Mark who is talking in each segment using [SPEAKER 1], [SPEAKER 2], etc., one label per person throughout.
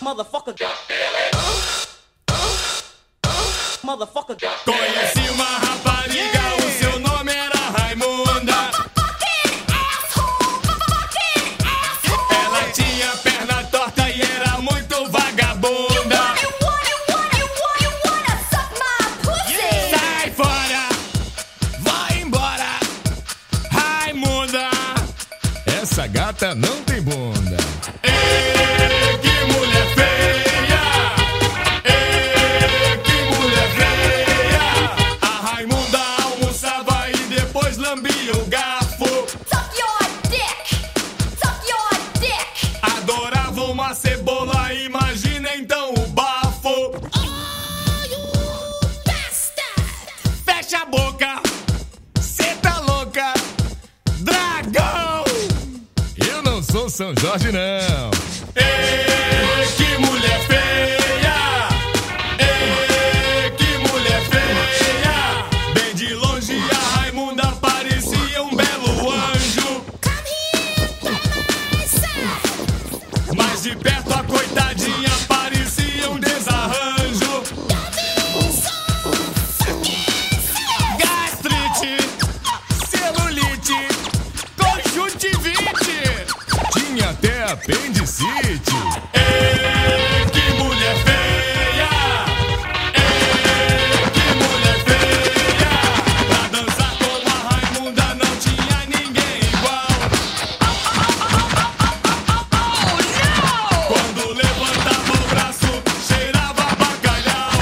[SPEAKER 1] Motherfucker. Motherfucker.
[SPEAKER 2] Conheci uma rapariga, o seu nome era Raimunda. Ela tinha perna torta e era muito vagabunda. Sai fora, vai embora, Raimunda.
[SPEAKER 3] Essa gata não tem bunda.
[SPEAKER 2] Ei, que mulher feia! Ei, que mulher feia! A Raimunda almoçava e depois lambia o garfo.
[SPEAKER 4] Suck your dick.
[SPEAKER 2] Adorava uma cebola, imagina então o bafo.
[SPEAKER 4] Oh, you bastard!
[SPEAKER 2] Fecha a boca, cê tá louca, dragão!
[SPEAKER 3] Eu não sou São Jorge, não.
[SPEAKER 2] Ei, que mulher feia! Ei, que mulher feia! Bem de longe a Raimunda parecia um belo anjo.
[SPEAKER 4] Come here, by my side.
[SPEAKER 2] Mas de perto a coitadinha parecia um desarranjo. Gastrite, celulite, conjuntivite.
[SPEAKER 3] Tinha até apendicite.
[SPEAKER 2] Ei, que mulher feia! Ei, que mulher feia! Pra dançar com a Raimunda não tinha ninguém igual. Quando levantava o braço, cheirava bacalhau.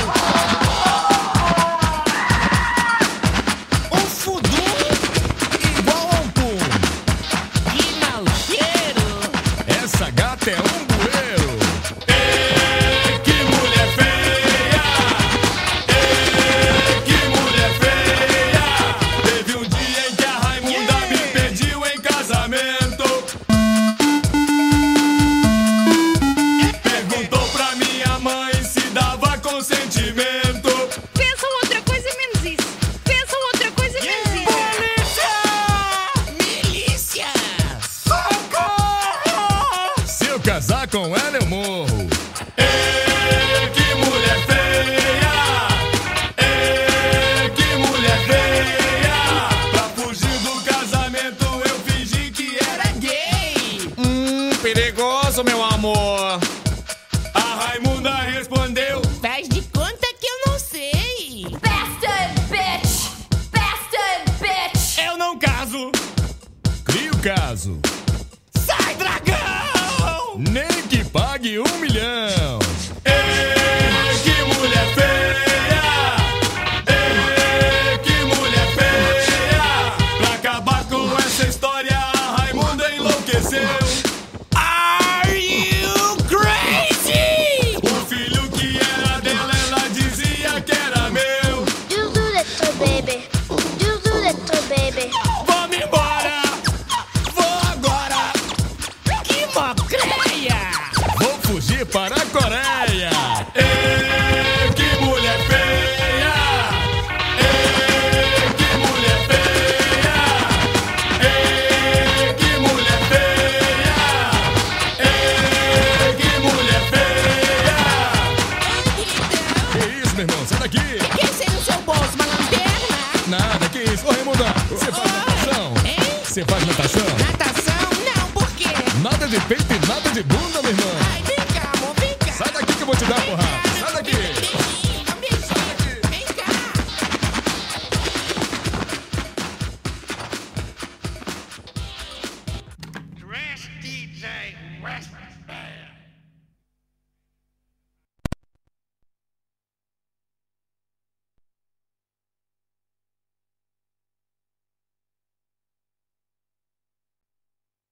[SPEAKER 5] Um fudum igual a um pum.
[SPEAKER 1] Que mal cheiro.
[SPEAKER 3] Essa gata é um bueiro.
[SPEAKER 2] Ei, que mulher feia! Ei, que mulher feia! Teve um dia em que a Raimunda me pediu em casamento. Perguntou pra minha mãe se dava consentimento.
[SPEAKER 6] Pensam outra coisa menos isso. Pensam outra coisa menos isso.
[SPEAKER 5] Milícia!
[SPEAKER 3] Se eu casar com ela, eu morro.
[SPEAKER 2] Ei, que mulher feia! Ei, que mulher feia! Pra fugir do casamento eu fingi que era gay.
[SPEAKER 5] Perigoso, meu amor.
[SPEAKER 2] A Raimunda respondeu:
[SPEAKER 5] Faz de conta que eu não sei.
[SPEAKER 4] Bastard bitch! Bastard bitch!
[SPEAKER 2] eu não caso.
[SPEAKER 3] Cria o caso.
[SPEAKER 2] Sai, dragão!
[SPEAKER 3] Nem que pague 1 milhão.
[SPEAKER 2] Ei, que mulher feia! Ei, que mulher feia! Pra acabar com essa história, a Raimunda enlouqueceu.
[SPEAKER 5] Are you crazy?
[SPEAKER 2] O filho que era dela, ela dizia que era meu.
[SPEAKER 4] Do little baby. Do little baby.
[SPEAKER 2] Vamos embora!
[SPEAKER 5] Vou agora. Que mocreia!
[SPEAKER 3] Vou fugir para a Coreia.
[SPEAKER 2] Ei, que mulher feia! Ei, que mulher feia! Ei, que mulher feia! Ei, que mulher feia!
[SPEAKER 3] Que isso, meu irmão? Sai daqui.
[SPEAKER 5] Quem sei no seu bolso? Uma lanterna?
[SPEAKER 3] Nada, que isso? Ô, Raimunda, você faz natação?
[SPEAKER 5] Hein?
[SPEAKER 3] Você faz natação?
[SPEAKER 5] Natação? Não, por quê?
[SPEAKER 3] Nada de peito e nada de bunda